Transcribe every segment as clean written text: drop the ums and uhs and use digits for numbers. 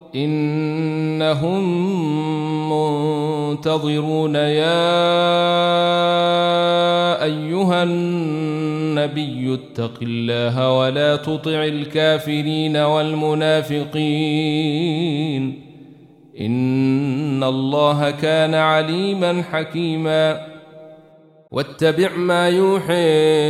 إنهم منتظرون يا أيها النبي اتق الله ولا تطع الكافرين والمنافقين إن الله كان عليما حكيما واتبع ما يوحى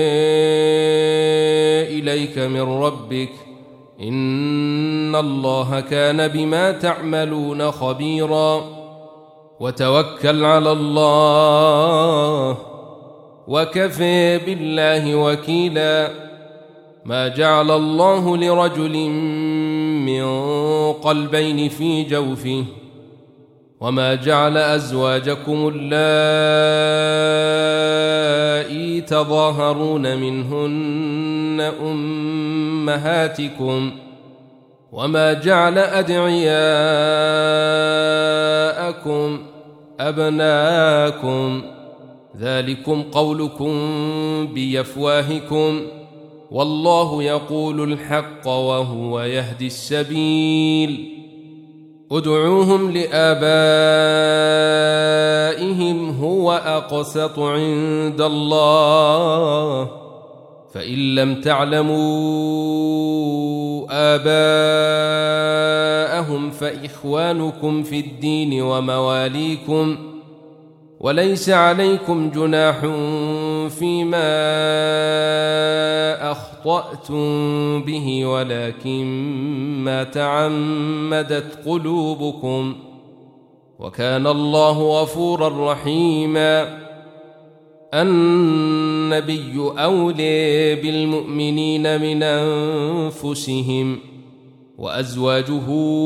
إليك من ربك إن الله كان بما تعملون خبيرا وتوكل على الله وكفى بالله وكيلا ما جعل الله لرجل من قلبين في جوفه وما جعل أزواجكم اللائي تظاهرون منهن أمهاتكم وما جعل أدعياءكم أبناءكم ذلكم قولكم بأفواهكم والله يقول الحق وهو يهدي السبيل ادعوهم لآبائهم هو أقسط عند الله فإن لم تعلموا آباءهم فإخوانكم في الدين ومواليكم وليس عليكم جناح فيما أخطأتم به ولكن ما تعمدت قلوبكم وكان الله غفورا رحيما النبي أولى بالمؤمنين من أنفسهم وأزواجه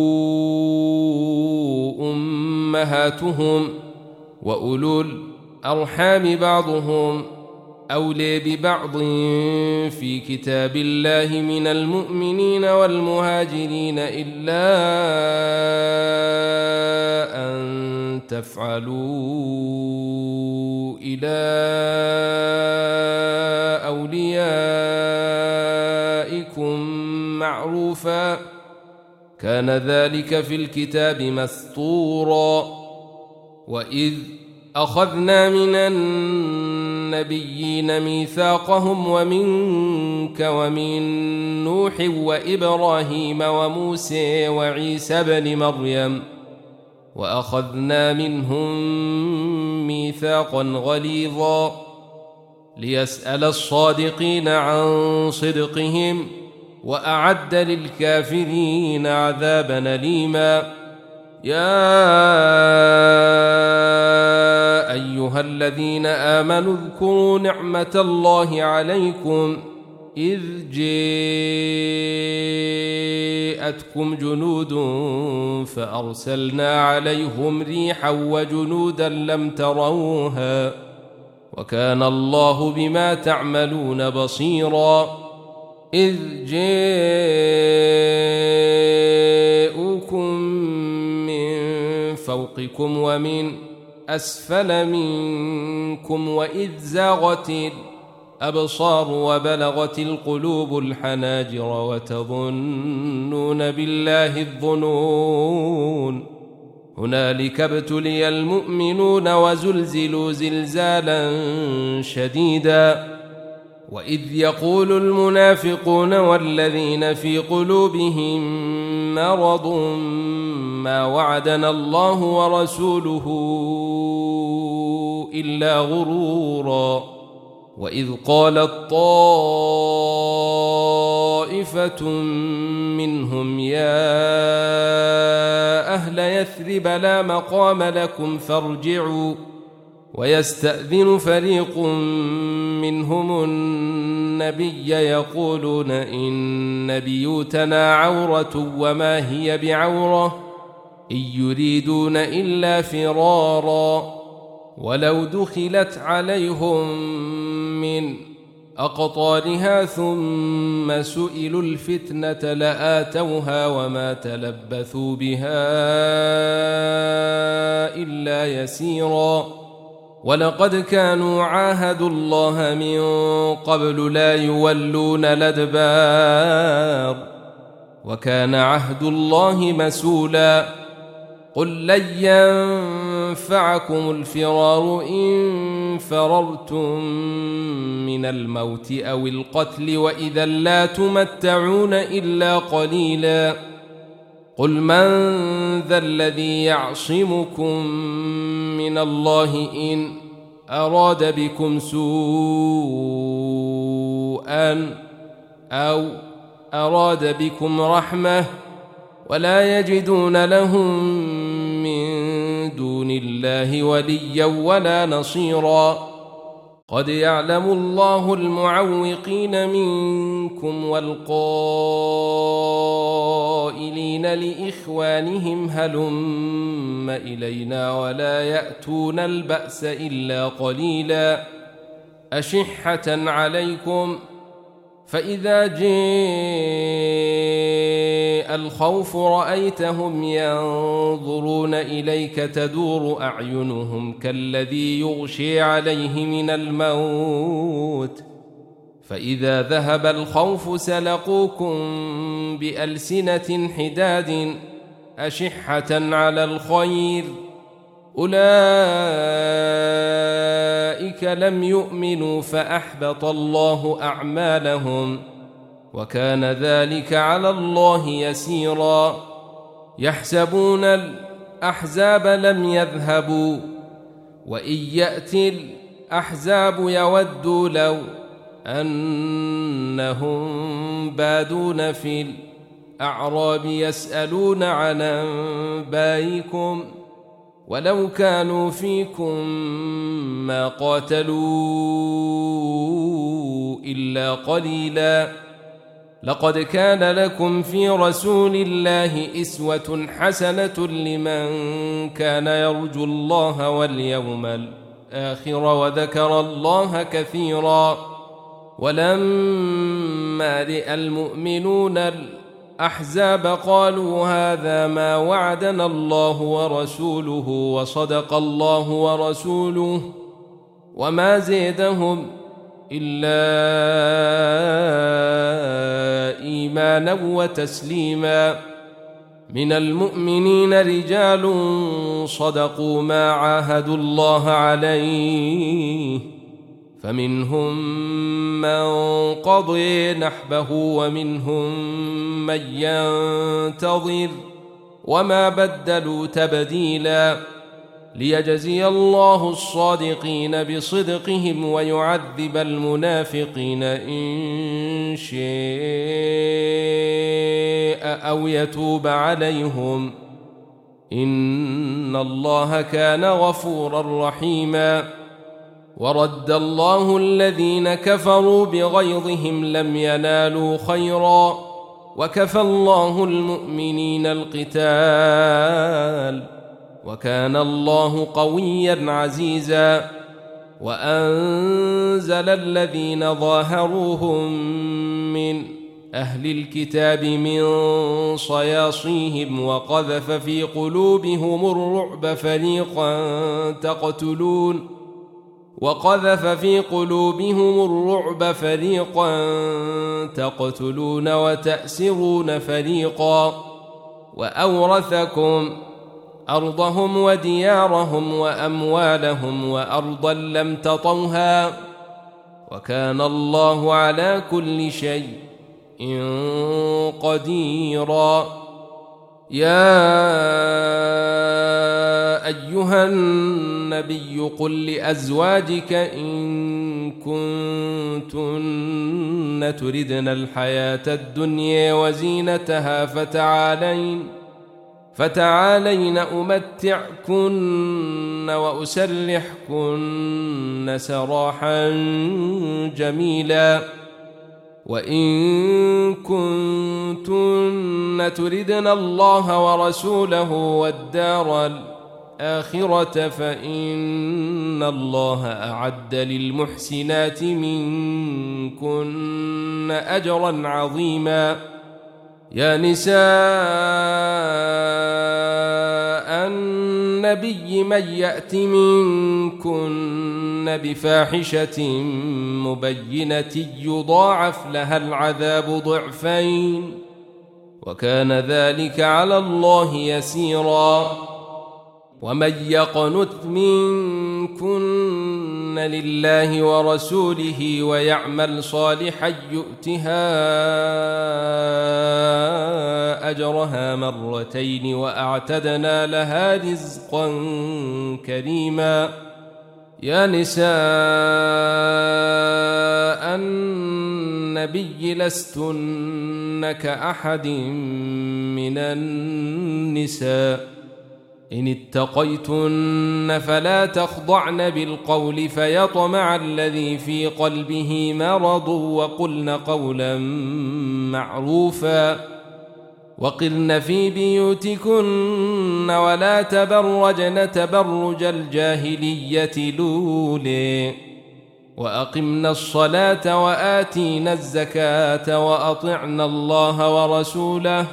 أمهاتهم وأولو الأرحام بعضهم أولى ببعض في كتاب الله من المؤمنين والمهاجرين إلا أن تفعلوا إلى أوليائكم معروفا كان ذلك في الكتاب مسطورا وإذ أخذنا من النبيين ميثاقهم ومنك ومن نوح وإبراهيم وموسى وعيسى بن مريم وأخذنا منهم ميثاقا غليظا ليسأل الصادقين عن صدقهم وأعد للكافرين عذابا أليما يا أيها الذين آمنوا اذكروا نعمة الله عليكم إذ جاءتكم جنود فأرسلنا عليهم ريحا وجنودا لم تروها وكان الله بما تعملون بصيرا إذ جاءوكم من فوقكم ومن أسفل منكم وإذ زاغت الأبصار وبلغت القلوب الحناجر وتظنون بالله الظنون هنالك ابتلي المؤمنون وزلزلوا زلزالا شديدا وإذ يقول المنافقون والذين في قلوبهم مرض ما وعدنا الله ورسوله إلا غرورا وإذ قالت طائفة منهم يا أهل يثرب لا مقام لكم فارجعوا ويستأذن فريق منهم النبي يقولون إن بيوتنا عورة وما هي بعورة إن يريدون إلا فرارا ولو دخلت عليهم من أقطارها ثم سئلوا الفتنة لآتوها وما تلبثوا بها إلا يسيرا ولقد كانوا عاهدوا الله من قبل لا يولون الأدبار وكان عهد الله مسؤولا قل لن ينفعكم الفرار إن فررتم من الموت أو القتل وإذا لا تمتعون إلا قليلا قل من ذا الذي يعصمكم من الله إن أراد بكم سوءا أو أراد بكم رحمة ولا يجدون لهم من دون الله وليا ولا نصيرا قد يعلم الله المعوقين منكم والقائلين لإخوانهم هلم إلينا ولا يأتون البأس إلا قليلا أشحة عليكم فإذا جاء الخوف رأيتهم ينظرون إليك تدور أعينهم كالذي يغشي عليه من الموت فإذا ذهب الخوف سلقوكم بألسنة حداد أشحة على الخير أولئك لم يؤمنوا فأحبط الله أعمالهم وكان ذلك على الله يسيرا يحسبون الأحزاب لم يذهبوا وإن يأتي الأحزاب يودوا لو أنهم بادون في الأعراب يسألون عن أنبائكم ولو كانوا فيكم ما قاتلوا إلا قليلا لقد كان لكم في رسول الله أسوة حسنة لمن كان يرجو الله واليوم الآخر وذكر الله كثيرا ولما رأى المؤمنون الأحزاب قالوا هذا ما وعدنا الله ورسوله وصدق الله ورسوله وما زيدهم إلا إيمانا وتسليما من المؤمنين رجال صدقوا ما عاهدوا الله عليه فمنهم من قضي نحبه ومنهم من ينتظر وما بدلوا تبديلا ليجزي الله الصادقين بصدقهم ويعذب المنافقين إن شاء أو يتوب عليهم إن الله كان غفورا رحيما ورد الله الذين كفروا بغيظهم لم ينالوا خيرا وكفى الله المؤمنين القتال وكان الله قويا عزيزا وأنزل الذين ظاهروهم من أهل الكتاب من صياصيهم وقذف في قلوبهم الرعب فريقا تقتلون وتأسرون فريقا وأورثكم أرضهم وديارهم وأموالهم وأرضا لم تطوها وكان الله على كل شيء قديرا يا أيها النبي قل لأزواجك إن كنتن تردن الحياة الدنيا وزينتها فتعالين أمتعكن وأسرحكن سراحا جميلا وإن كنتن تردن الله ورسوله والدار الآخرة فإن الله أعد للمحسنات منكن أجرا عظيما يا نساء النبي من يأت منكن بفاحشة مبينة يضاعف لها العذاب ضعفين وكان ذلك على الله يسيرا ومن يقنت منكن لله ورسوله ويعمل صالحا يؤتها أجرها مرتين وأعتدنا لها رزقا كريما يا نساء النبي لستن كأحد من النساء إن اتقيتن فلا تخضعن بالقول فيطمع الذي في قلبه مرض وقلن قولا معروفا وقرن في بيوتكن ولا تبرجن تبرج الجاهلية الأولى وأقمنا الصلاة وآتينا الزكاة وأطعنا الله ورسوله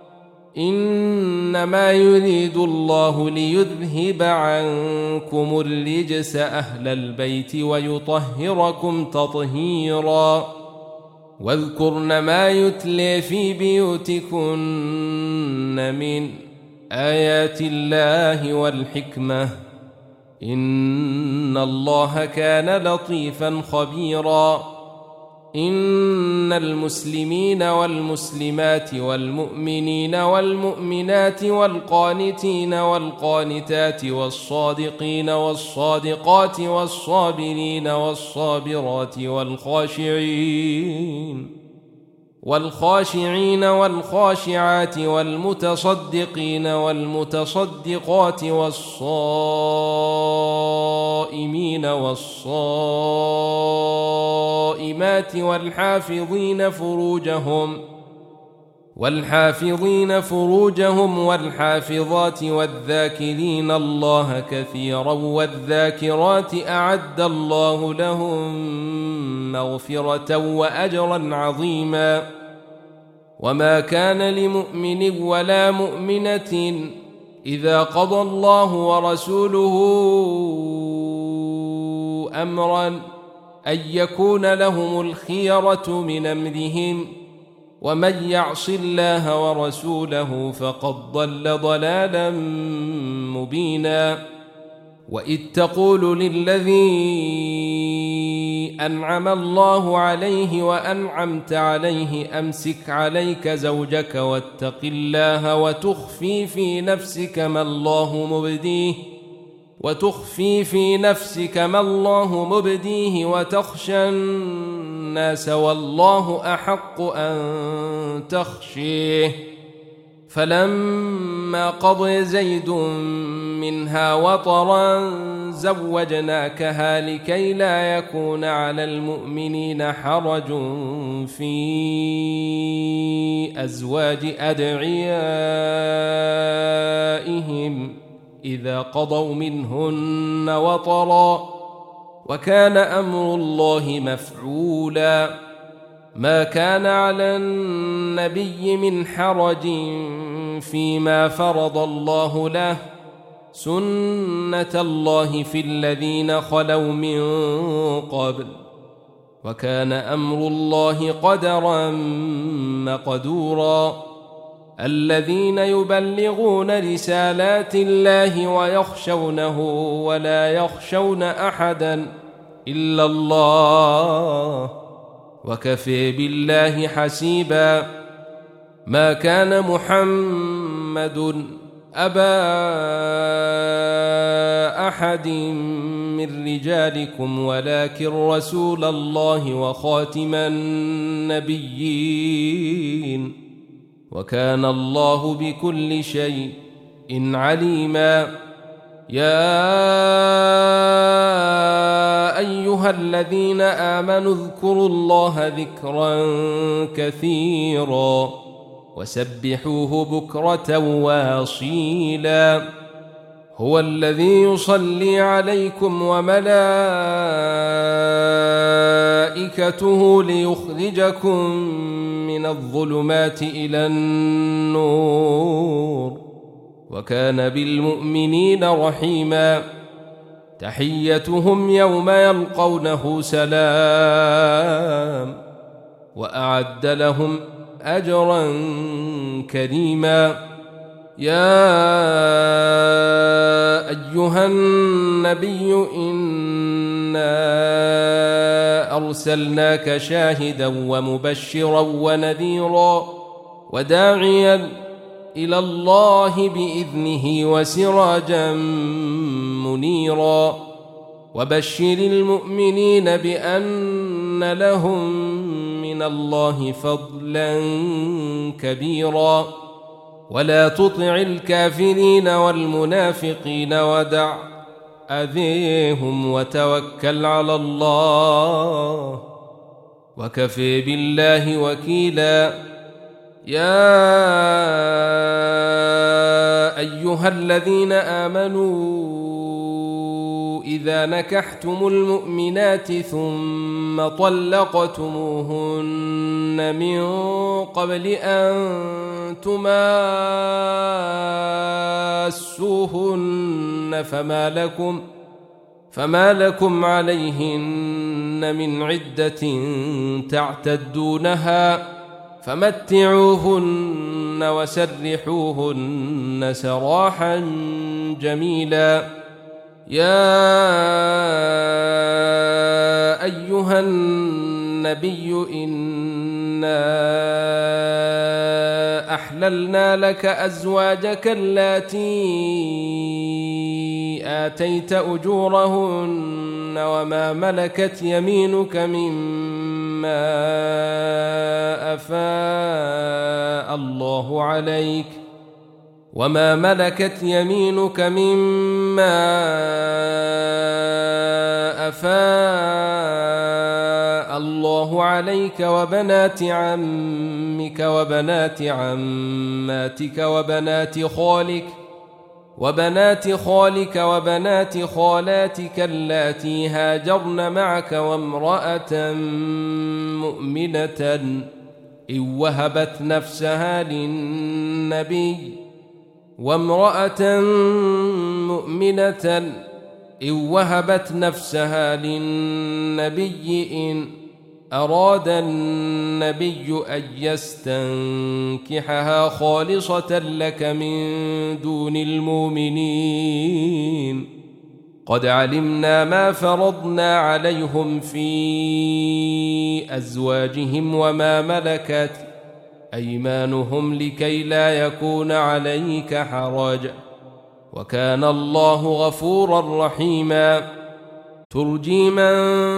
إنما يريد الله ليذهب عنكم الرجس أهل البيت ويطهركم تطهيرا واذكرن ما يتلي في بيوتكن من آيات الله والحكمة إن الله كان لطيفا خبيرا إن المسلمين والمسلمات والمؤمنين والمؤمنات والقانتين والقانتات والصادقين والصادقات والصابرين والصابرات والخاشعين والخاشعات والمتصدقين والمتصدقات والصائمين والصائمات والحافظين فروجهم والحافظات والذاكرين الله كثيرا والذاكرات أعد الله لهم مغفرة وأجرا عظيما وما كان لمؤمن ولا مؤمنة إذا قضى الله ورسوله أمرا أن يكون لهم الخيرة من أمرهم ومن يعص الله ورسوله فقد ضل ضلالا مبينا وإذ تقول للذي أنعم الله عليه وأنعمت عليه أمسك عليك زوجك واتق الله وتخفي في نفسك ما الله مبديه وتخشى الناس والله أحق أن تخشيه فلما قضى زيد منها وطرا زوجناكها لكي لا يكون على المؤمنين حرج في أزواج أدعيائهم إذا قضوا منهن وطرا وكان أمر الله مفعولا ما كان على النبي من حرج فيما فرض الله له سنة الله في الذين خلوا من قبل وكان أمر الله قدرا مقدورا الذين يبلغون رسالات الله ويخشونه ولا يخشون أحدا إلا الله وكفى بالله حسيبا ما كان محمد أبا أحد من رجالكم ولكن رسول الله وخاتم النبيين وكان الله بكل شيء عليما يا أيها الذين آمنوا اذكروا الله ذكرا كثيرا وسبحوه بكرة واصيلا هو الذي يصلي عليكم وملائكته ليخرجكم من الظلمات إلى النور وكان بالمؤمنين رحيما تحيتهم يوم يلقونه سلام وأعد لهم أجرا كريما. يا أيها النبي إنا أرسلناك شاهدا ومبشرا ونذيرا وداعيا إلى الله بإذنه وسراجا منيرا. وبشر المؤمنين بأن لهم من الله فضلا كبيرا. ولا تطع الكافرين والمنافقين ودع أذيهم وتوكل على الله وكفى بالله وكيلا. يا أيها الذين آمنوا إذا نكحتم المؤمنات ثم طلقتموهن من قبل أن تماسوهن فما لكم عليهن من عدة تعتدونها فمتعوهن وسرحوهن سراحا جميلا. يا أيها النبي إنا أحللنا لك أزواجك اللاتي آتيت أجورهن وما ملكت يمينك مما أفاء الله عليك وبنات عمك وبنات عماتك وبنات خالك وبنات خالاتك اللاتي هاجرن معك وامرأة مؤمنة إن وهبت نفسها للنبي إن أراد النبي أن يستنكحها خالصة لك من دون المؤمنين. قد علمنا ما فرضنا عليهم في أزواجهم وما ملكت أيمانهم لكي لا يكون عليك حرج وكان الله غفورا رحيما. ترجي من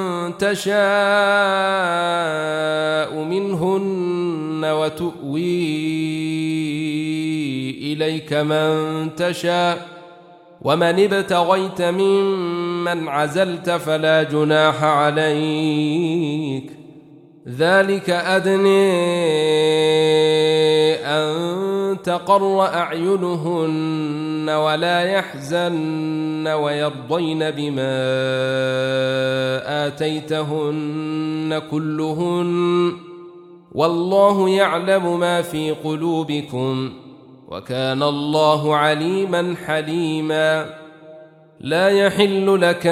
تشاء منهن وتؤوي إليك من تشاء ومن ابتغيت ممن عزلت فلا جناح عليك. ذلك أدنى أن تقر أعينهن ولا يحزن ويرضين بما آتيتهن كلهن والله يعلم ما في قلوبكم وكان الله عليما حليما. لا يحل لك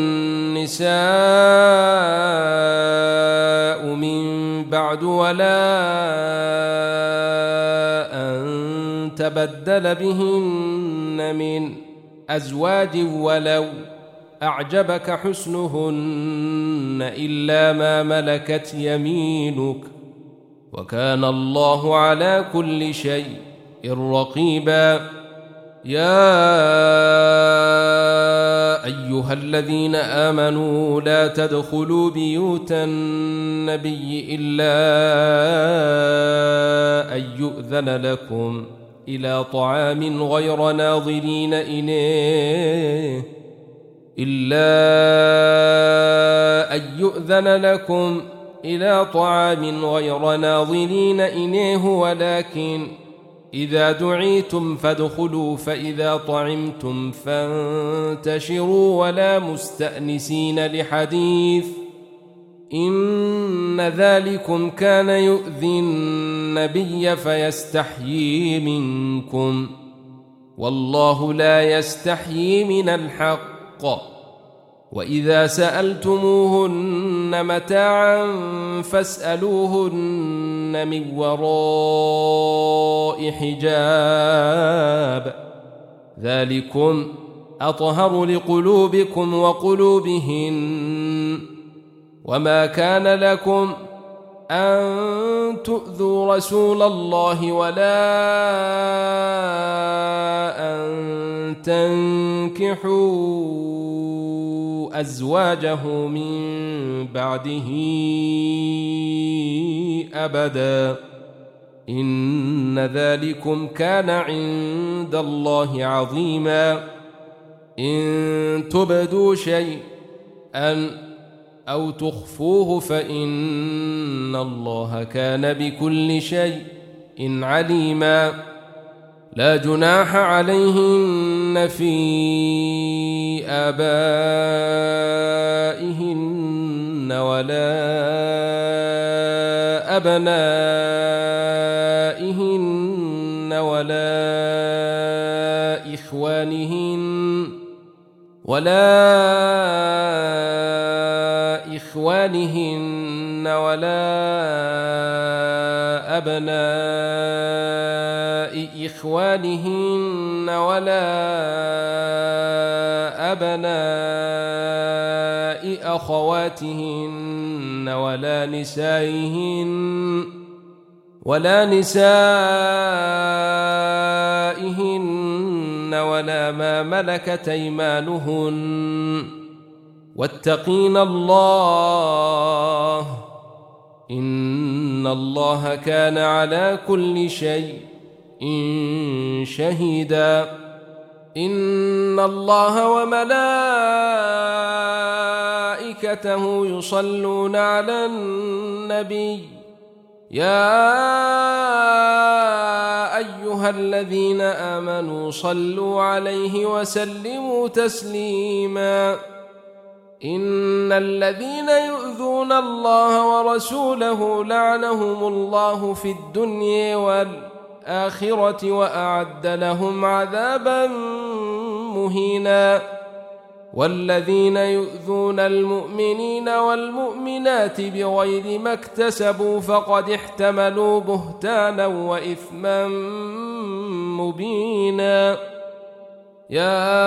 النساء من بعد ولا أن تبدل بهن من أزواج ولو أعجبك حسنهن إلا ما ملكت يمينك وكان الله على كل شيء رقيبا. يا أيها الذين آمنوا لا تدخلوا بيوت النبي إلا أن يؤذن لكم إلى طعام غير ناظرين إنيه ولكن إذا دعيتم فادخلوا فإذا طعمتم فانتشروا ولا مستأنسين لحديث إن ذلكم كان يؤذي النبي فيستحيي منكم والله لا يستحيي من الحق وإذا سألتموهن متاعا فاسألوهن من وراء حجاب ذلكم أطهر لقلوبكم وقلوبهن وما كان لكم أن تؤذوا رسول الله ولا أن تنكحوا أزواجه من بعده أبدا إن ذلكم كان عند الله عظيما إن تبدوا شيئا أو تخفوه فإن الله كان بكل شيء عليما لا جناح عليهن في آبائهن ولا أبنائهن ولا إخوانهن ولا أبناء إخوانهن ولا أبناء أخواتهن ولا نسائهن ولا ما ملكت أيمانهن واتقين الله إن الله كان على كل شيء شهيدا إن الله وملائكته يصلون على النبي يا أيها الذين آمنوا صلوا عليه وسلموا تسليما إن الذين يؤذون الله ورسوله لعنهم الله في الدنيا والآخرة وأعد لهم عذابا مهينا والذين يؤذون المؤمنين والمؤمنات بغير ما اكتسبوا فقد احتملوا بهتانا وإثما مبينا يا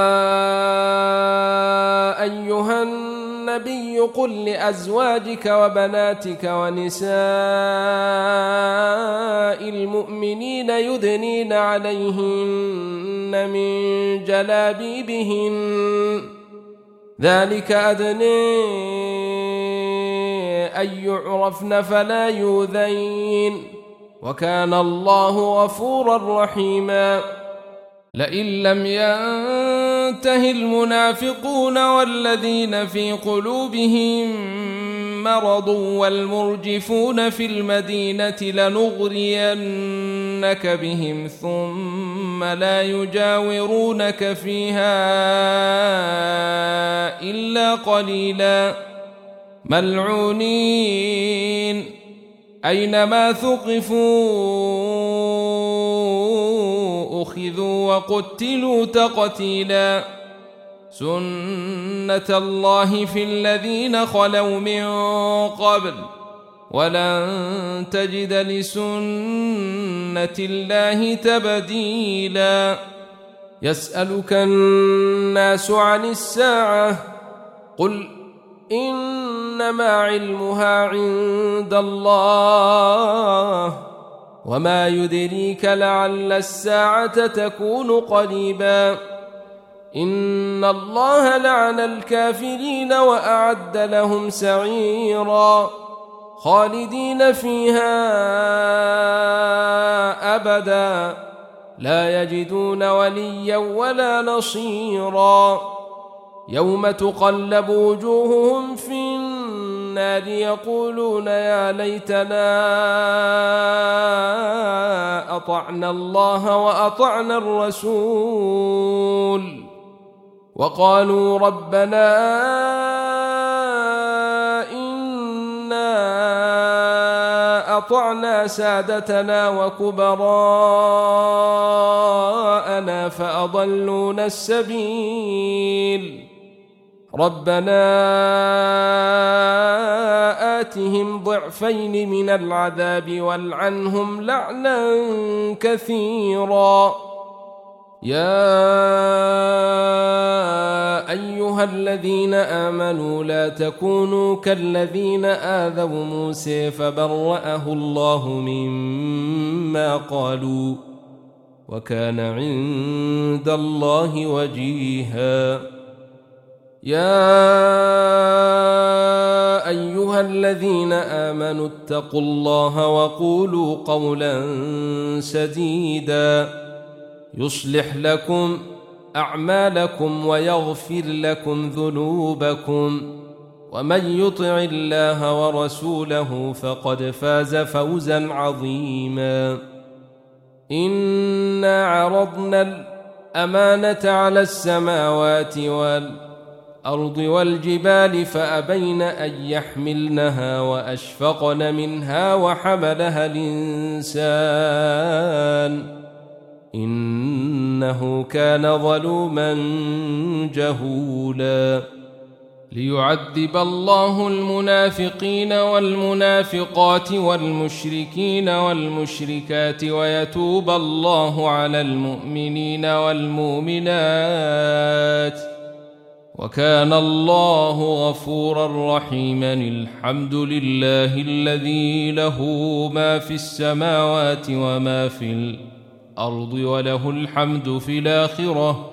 أيها النبي قل لأزواجك وبناتك ونساء المؤمنين يدنين عليهن من جلابيبهن ذلك أدنى أن يعرفن فلا يؤذين وكان الله غفورا رحيما لئن لم ينته المنافقون والذين في قلوبهم مرض والمرجفون في المدينة لنغرينك بهم ثم لا يجاورونك فيها إلا قليلا ملعونين أينما ثقفوا أخذوا وقتلوا تقتيلا سنة الله في الذين خلوا من قبل ولن تجد لسنة الله تبديلا يسألك الناس عن الساعة قل إنما علمها عند الله وما يدريك لعل الساعة تكون قريبا إن الله لعن الكافرين وأعد لهم سعيرا خالدين فيها أبدا لا يجدون وليا ولا نصيرا يوم تقلب وجوههم في النار يقولون يا ليتنا أطعنا الله وأطعنا الرسول وقالوا ربنا إنا أطعنا سادتنا وكبراءنا فأضلونا السبيل ربنا آتهم ضعفين من العذاب والعنهم لعنا كثيرا. يا أيها الذين آمنوا لا تكونوا كالذين آذوا موسى فبرأه الله مما قالوا وكان عند الله وجيها. يا أيها الذين آمنوا اتقوا الله وقولوا قولا سديدا يصلح لكم أعمالكم ويغفر لكم ذنوبكم ومن يطع الله ورسوله فقد فاز فوزا عظيما. إنا عرضنا الأمانة على السماوات والأرض والجبال فأبين أن يحملنها وأشفقن منها وحملها الإنسان إنه كان ظلوما جهولا. ليعذب الله المنافقين والمنافقات والمشركين والمشركات ويتوب الله على المؤمنين والمؤمنات وكان الله غفورا رحيما. الحمد لله الذي له ما في السماوات وما في الأرض وله الحمد في الآخرة